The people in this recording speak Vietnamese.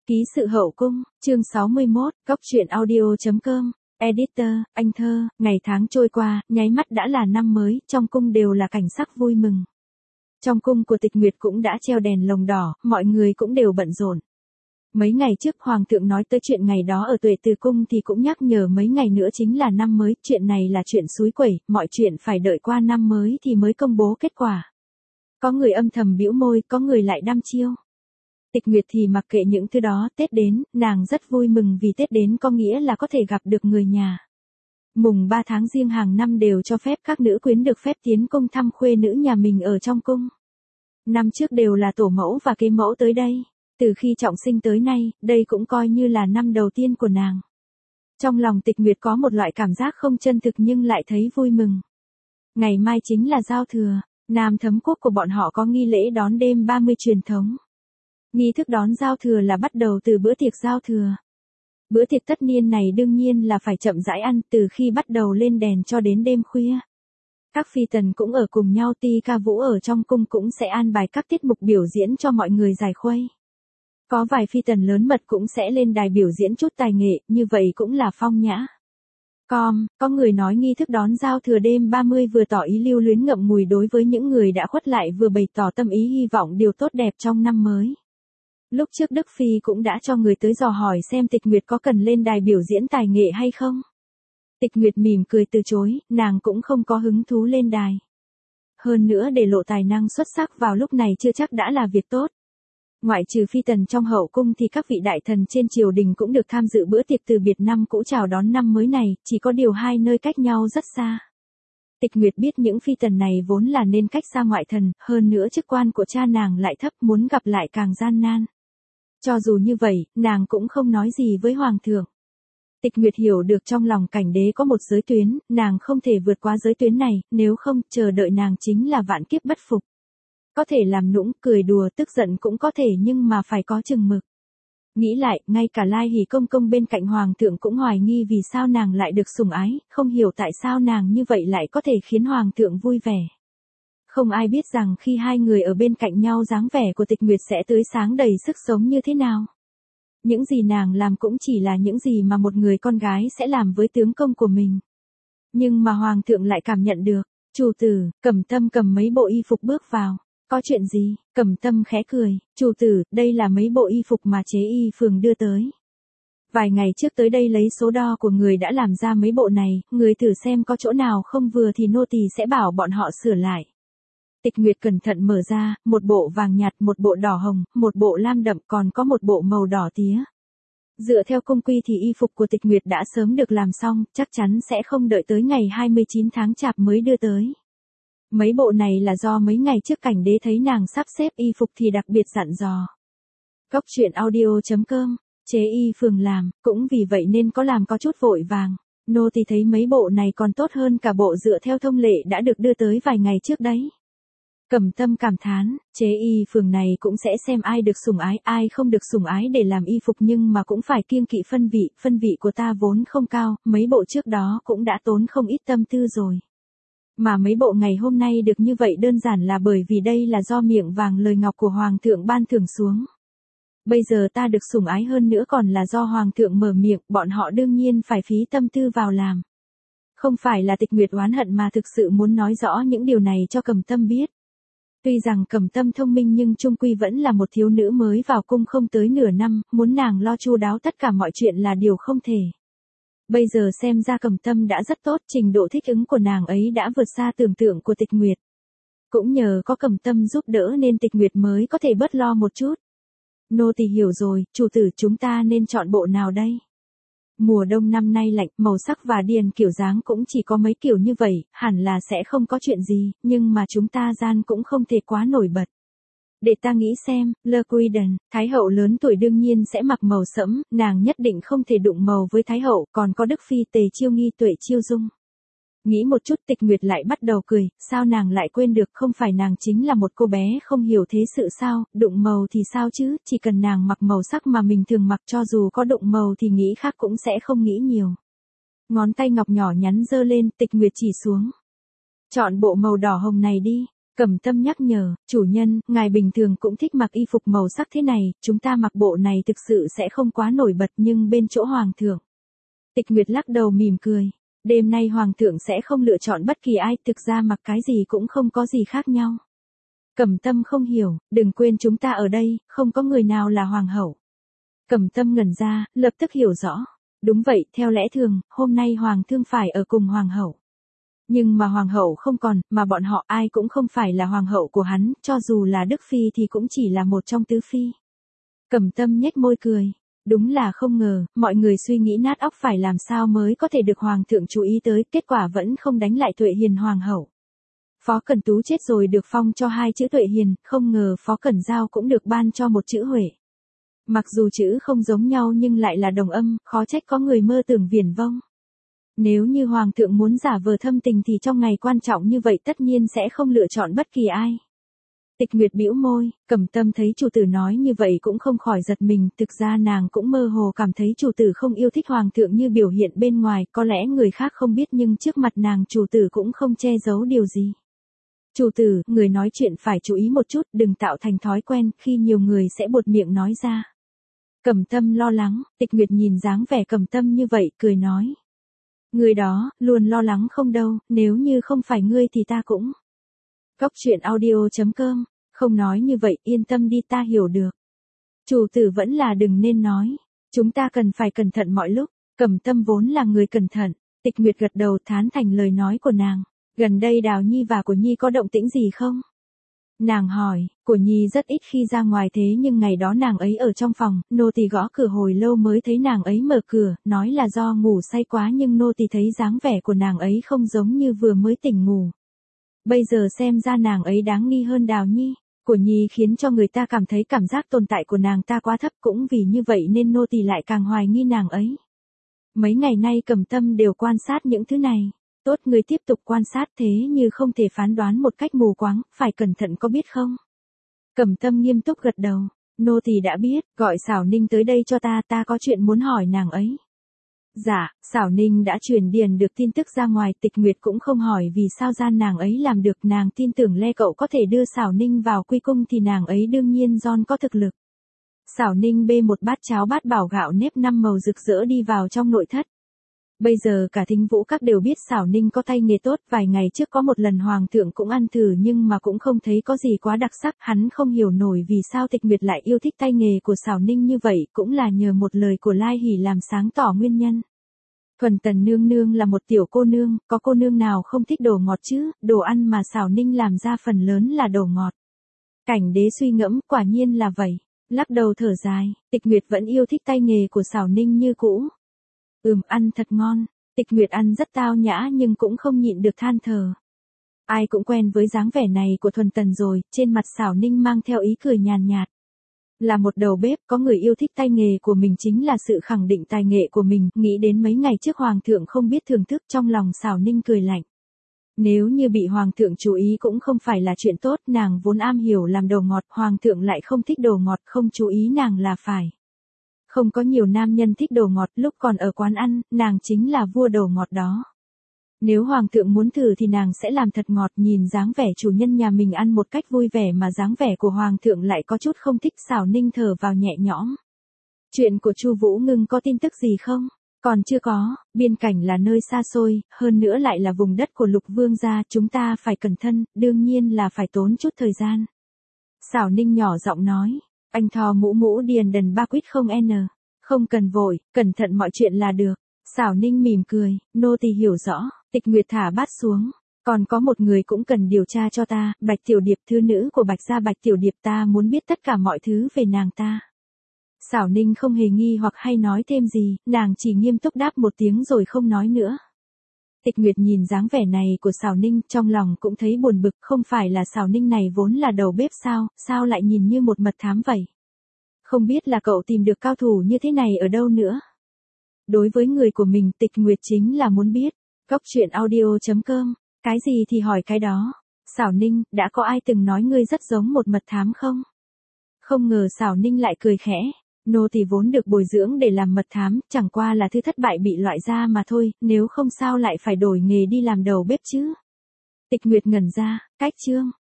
Ký sự hậu cung, chương 61, góc truyện audio.com, editor, anh thơ, ngày tháng trôi qua, nháy mắt đã là năm mới, trong cung đều là cảnh sắc vui mừng. Trong cung của Tịch Nguyệt cũng đã treo đèn lồng đỏ, mọi người cũng đều bận rộn. Mấy ngày trước Hoàng thượng nói tới chuyện ngày đó ở Tuệ Từ Cung thì cũng nhắc nhở mấy ngày nữa chính là năm mới, chuyện này là chuyện xúi quẩy, mọi chuyện phải đợi qua năm mới thì mới công bố kết quả. Có người âm thầm bĩu môi, có người lại đăm chiêu. Tịch Nguyệt thì mặc kệ những thứ đó, Tết đến, nàng rất vui mừng vì Tết đến có nghĩa là có thể gặp được người nhà. Mùng 3 tháng Giêng hàng năm đều cho phép các nữ quyến được phép tiến cung thăm khuê nữ nhà mình ở trong cung. Năm trước đều là tổ mẫu và kế mẫu tới đây. Từ khi trọng sinh tới nay, đây cũng coi như là năm đầu tiên của nàng. Trong lòng Tịch Nguyệt có một loại cảm giác không chân thực nhưng lại thấy vui mừng. Ngày mai chính là giao thừa, Nam Thấm quốc của bọn họ có nghi lễ đón đêm 30 truyền thống. Nghi thức đón giao thừa là bắt đầu từ bữa tiệc giao thừa. Bữa tiệc tất niên này đương nhiên là phải chậm rãi ăn từ khi bắt đầu lên đèn cho đến đêm khuya. Các phi tần cũng ở cùng nhau, ti ca vũ ở trong cung cũng sẽ an bài các tiết mục biểu diễn cho mọi người giải khuây. Có vài phi tần lớn mật cũng sẽ lên đài biểu diễn chút tài nghệ, như vậy cũng là phong nhã. Có người nói nghi thức đón giao thừa đêm 30 vừa tỏ ý lưu luyến ngậm ngùi đối với những người đã khuất lại vừa bày tỏ tâm ý hy vọng điều tốt đẹp trong năm mới. Lúc trước Đức Phi cũng đã cho người tới dò hỏi xem Tịch Nguyệt có cần lên đài biểu diễn tài nghệ hay không. Tịch Nguyệt mỉm cười từ chối, nàng cũng không có hứng thú lên đài. Hơn nữa để lộ tài năng xuất sắc vào lúc này chưa chắc đã là việc tốt. Ngoại trừ phi tần trong hậu cung thì các vị đại thần trên triều đình cũng được tham dự bữa tiệc từ biệt năm cũ chào đón năm mới này, chỉ có điều hai nơi cách nhau rất xa. Tịch Nguyệt biết những phi tần này vốn là nên cách xa ngoại thần, hơn nữa chức quan của cha nàng lại thấp, muốn gặp lại càng gian nan. Cho dù như vậy, nàng cũng không nói gì với Hoàng thượng. Tịch Nguyệt hiểu được trong lòng cảnh đế có một giới tuyến, nàng không thể vượt qua giới tuyến này, nếu không, chờ đợi nàng chính là vạn kiếp bất phục. Có thể làm nũng, cười đùa, tức giận cũng có thể nhưng mà phải có chừng mực. Nghĩ lại, ngay cả Lai Hỷ công công bên cạnh Hoàng thượng cũng hoài nghi vì sao nàng lại được sủng ái, không hiểu tại sao nàng như vậy lại có thể khiến Hoàng thượng vui vẻ. Không ai biết rằng khi hai người ở bên cạnh nhau dáng vẻ của Tịch Nguyệt sẽ tươi sáng đầy sức sống như thế nào. Những gì nàng làm cũng chỉ là những gì mà một người con gái sẽ làm với tướng công của mình. Nhưng mà Hoàng thượng lại cảm nhận được. Chủ tử, Cẩm Tâm cầm mấy bộ y phục bước vào. Có chuyện gì? Cẩm Tâm khẽ cười, chủ tử, đây là mấy bộ y phục mà chế y phường đưa tới. Vài ngày trước tới đây lấy số đo của người đã làm ra mấy bộ này, người thử xem có chỗ nào không vừa thì nô tỳ sẽ bảo bọn họ sửa lại. Tịch Nguyệt cẩn thận mở ra, một bộ vàng nhạt, một bộ đỏ hồng, một bộ lam đậm, còn có một bộ màu đỏ tía. Dựa theo cung quy thì y phục của Tịch Nguyệt đã sớm được làm xong, chắc chắn sẽ không đợi tới ngày 29 tháng Chạp mới đưa tới. Mấy bộ này là do mấy ngày trước cảnh đế thấy nàng sắp xếp y phục thì đặc biệt dặn dò. Góc truyện audio.com, chế y phường làm, cũng vì vậy nên có chút vội vàng. Nô tỳ thấy mấy bộ này còn tốt hơn cả bộ dựa theo thông lệ đã được đưa tới vài ngày trước đấy. Cẩm Tâm cảm thán, chế y phường này cũng sẽ xem ai được sủng ái, ai không được sủng ái để làm y phục nhưng mà cũng phải kiêng kỵ phân vị của ta vốn không cao, mấy bộ trước đó cũng đã tốn không ít tâm tư rồi. Mà mấy bộ ngày hôm nay được như vậy đơn giản là bởi vì đây là do miệng vàng lời ngọc của Hoàng thượng ban thưởng xuống. Bây giờ ta được sủng ái hơn nữa còn là do Hoàng thượng mở miệng, bọn họ đương nhiên phải phí tâm tư vào làm. Không phải là Tịch Nguyệt oán hận mà thực sự muốn nói rõ những điều này cho Cẩm Tâm biết. Tuy rằng Cẩm Tâm thông minh nhưng chung quy vẫn là một thiếu nữ mới vào cung không tới nửa năm, muốn nàng lo chu đáo tất cả mọi chuyện là điều không thể. Bây giờ xem ra Cẩm Tâm đã rất tốt, trình độ thích ứng của nàng ấy đã vượt xa tưởng tượng của Tịch Nguyệt. Cũng nhờ có Cẩm Tâm giúp đỡ nên Tịch Nguyệt mới có thể bớt lo một chút. Nô tỳ hiểu rồi, chủ tử, chúng ta nên chọn bộ nào đây? Mùa đông năm nay lạnh, màu sắc và điền kiểu dáng cũng chỉ có mấy kiểu như vậy, hẳn là sẽ không có chuyện gì, nhưng mà chúng ta gian cũng không thể quá nổi bật. Để ta nghĩ xem, Le Quiden, Thái hậu lớn tuổi đương nhiên sẽ mặc màu sẫm, nàng nhất định không thể đụng màu với Thái hậu, còn có Đức Phi Tề Chiêu Nghi Tuệ Chiêu Dung. Nghĩ một chút Tịch Nguyệt lại bắt đầu cười, sao nàng lại quên được, không phải nàng chính là một cô bé không hiểu thế sự sao, đụng màu thì sao chứ, chỉ cần nàng mặc màu sắc mà mình thường mặc cho dù có đụng màu thì nghĩ khác cũng sẽ không nghĩ nhiều. Ngón tay ngọc nhỏ nhắn giơ lên, Tịch Nguyệt chỉ xuống. Chọn bộ màu đỏ hồng này đi. Cẩm Tâm nhắc nhở, chủ nhân, ngài bình thường cũng thích mặc y phục màu sắc thế này, chúng ta mặc bộ này thực sự sẽ không quá nổi bật nhưng bên chỗ hoàng thượng. Tịch Nguyệt lắc đầu mỉm cười. Đêm nay hoàng thượng sẽ không lựa chọn bất kỳ ai, thực ra mặc cái gì cũng không có gì khác nhau. Cẩm Tâm không hiểu, đừng quên chúng ta ở đây, không có người nào là hoàng hậu. Cẩm Tâm ngẩn ra, lập tức hiểu rõ. Đúng vậy, theo lẽ thường, hôm nay hoàng thương phải ở cùng hoàng hậu. Nhưng mà hoàng hậu không còn, mà bọn họ ai cũng không phải là hoàng hậu của hắn, cho dù là Đức Phi thì cũng chỉ là một trong tứ phi. Cẩm Tâm nhếch môi cười. Đúng là không ngờ, mọi người suy nghĩ nát óc phải làm sao mới có thể được hoàng thượng chú ý tới, kết quả vẫn không đánh lại Tuệ Hiền hoàng hậu. Phó Cẩn Tú chết rồi được phong cho 2 chữ Tuệ Hiền, không ngờ Phó Cẩn Giao cũng được ban cho một chữ Huệ. Mặc dù chữ không giống nhau nhưng lại là đồng âm, khó trách có người mơ tưởng viển vông. Nếu như hoàng thượng muốn giả vờ thâm tình thì trong ngày quan trọng như vậy tất nhiên sẽ không lựa chọn bất kỳ ai. Tịch Nguyệt bĩu môi, Cẩm Tâm thấy chủ tử nói như vậy cũng không khỏi giật mình, thực ra nàng cũng mơ hồ cảm thấy chủ tử không yêu thích hoàng thượng như biểu hiện bên ngoài, có lẽ người khác không biết nhưng trước mặt nàng chủ tử cũng không che giấu điều gì. Chủ tử, người nói chuyện phải chú ý một chút, đừng tạo thành thói quen, khi nhiều người sẽ buột miệng nói ra. Cẩm Tâm lo lắng, Tịch Nguyệt nhìn dáng vẻ Cẩm Tâm như vậy, cười nói. Người đó, luôn lo lắng không đâu, nếu như không phải ngươi thì ta cũng. Cóc truyện audio.com, không nói như vậy, yên tâm đi, ta hiểu được. Chủ tử vẫn là đừng nên nói. Chúng ta cần phải cẩn thận mọi lúc. Cẩm Tâm vốn là người cẩn thận. Tịch Nguyệt gật đầu thán thành lời nói của nàng. Gần đây Đào Nhi và của Nhi có động tĩnh gì không? Nàng hỏi, của Nhi rất ít khi ra ngoài thế nhưng ngày đó nàng ấy ở trong phòng, nô tỳ gõ cửa hồi lâu mới thấy nàng ấy mở cửa, nói là do ngủ say quá nhưng nô tỳ thấy dáng vẻ của nàng ấy không giống như vừa mới tỉnh ngủ. Bây giờ xem ra nàng ấy đáng nghi hơn Đào Nhi. Của Nhi khiến cho người ta cảm thấy cảm giác tồn tại của nàng ta quá thấp, cũng vì như vậy nên nô tỳ lại càng hoài nghi nàng ấy. Mấy ngày nay Cẩm Tâm đều quan sát những thứ này. Tốt, người tiếp tục quan sát, thế như không thể phán đoán một cách mù quáng, phải cẩn thận có biết không? Cẩm Tâm nghiêm túc gật đầu. Nô tỳ đã biết, gọi Xảo Ninh tới đây cho ta, ta có chuyện muốn hỏi nàng ấy. Dạ, Xảo Ninh đã truyền điền được tin tức ra ngoài, Tịch Nguyệt cũng không hỏi vì sao gian nàng ấy làm được, nàng tin tưởng Lê Cậu có thể đưa Xảo Ninh vào quy cung thì nàng ấy đương nhiên có thực lực. Xảo Ninh bê một bát cháo bát bảo gạo nếp 5 màu rực rỡ đi vào trong nội thất. Bây giờ cả Thính Vũ Các đều biết Xảo Ninh có tay nghề tốt, vài ngày trước có một lần hoàng thượng cũng ăn thử nhưng mà cũng không thấy có gì quá đặc sắc, hắn không hiểu nổi vì sao Tịch Nguyệt lại yêu thích tay nghề của Xảo Ninh như vậy, cũng là nhờ một lời của Lai Hỷ làm sáng tỏ nguyên nhân. Thuần Tần nương nương là một tiểu cô nương, có cô nương nào không thích đồ ngọt chứ, đồ ăn mà Xảo Ninh làm ra phần lớn là đồ ngọt. Cảnh Đế suy ngẫm, quả nhiên là vậy, lắc đầu thở dài, Tịch Nguyệt vẫn yêu thích tay nghề của Xảo Ninh như cũ. Ăn thật ngon. Tịch Nguyệt ăn rất tao nhã nhưng cũng không nhịn được than thở. Ai cũng quen với dáng vẻ này của Thuần Tần rồi, trên mặt Xảo Ninh mang theo ý cười nhàn nhạt. Là một đầu bếp, có người yêu thích tay nghề của mình chính là sự khẳng định tài nghệ của mình, nghĩ đến mấy ngày trước hoàng thượng không biết thưởng thức, trong lòng Xảo Ninh cười lạnh. Nếu như bị hoàng thượng chú ý cũng không phải là chuyện tốt, nàng vốn am hiểu làm đồ ngọt, hoàng thượng lại không thích đồ ngọt, không chú ý nàng là phải. Không có nhiều nam nhân thích đồ ngọt, lúc còn ở quán ăn, nàng chính là vua đồ ngọt đó. Nếu hoàng thượng muốn thử thì nàng sẽ làm thật ngọt, nhìn dáng vẻ chủ nhân nhà mình ăn một cách vui vẻ mà dáng vẻ của hoàng thượng lại có chút không thích. Xảo Ninh thở vào nhẹ nhõm. Chuyện của Chu Vũ Ngưng có tin tức gì không? Còn chưa có, biên cảnh là nơi xa xôi, hơn nữa lại là vùng đất của Lục Vương gia, chúng ta phải cẩn thận, đương nhiên là phải tốn chút thời gian. Xảo Ninh nhỏ giọng nói. Anh thò mũ mũ điền đần ba quýt không n. Không cần vội, cẩn thận mọi chuyện là được. Xảo Ninh mỉm cười, nô tỳ hiểu rõ. Tịch Nguyệt thả bát xuống. Còn có một người cũng cần điều tra cho ta, Bạch Tiểu Điệp, thư nữ của Bạch gia Bạch Tiểu Điệp, ta muốn biết tất cả mọi thứ về nàng ta. Xảo Ninh không hề nghi hoặc hay nói thêm gì, nàng chỉ nghiêm túc đáp một tiếng rồi không nói nữa. Tịch Nguyệt nhìn dáng vẻ này của Xảo Ninh, trong lòng cũng thấy buồn bực, không phải là Xảo Ninh này vốn là đầu bếp sao lại nhìn như một mật thám vậy? Không biết là cậu tìm được cao thủ như thế này ở đâu nữa? Đối với người của mình, Tịch Nguyệt chính là muốn biết. Cóc truyện audio.com, cái gì thì hỏi cái đó. Xảo Ninh, đã có ai từng nói ngươi rất giống một mật thám không? Không ngờ Xảo Ninh lại cười khẽ. Nô tỳ vốn được bồi dưỡng để làm mật thám, chẳng qua là thứ thất bại bị loại ra mà thôi, nếu không sao lại phải đổi nghề đi làm đầu bếp chứ. Tịch Nguyệt ngẩn ra, cách chương.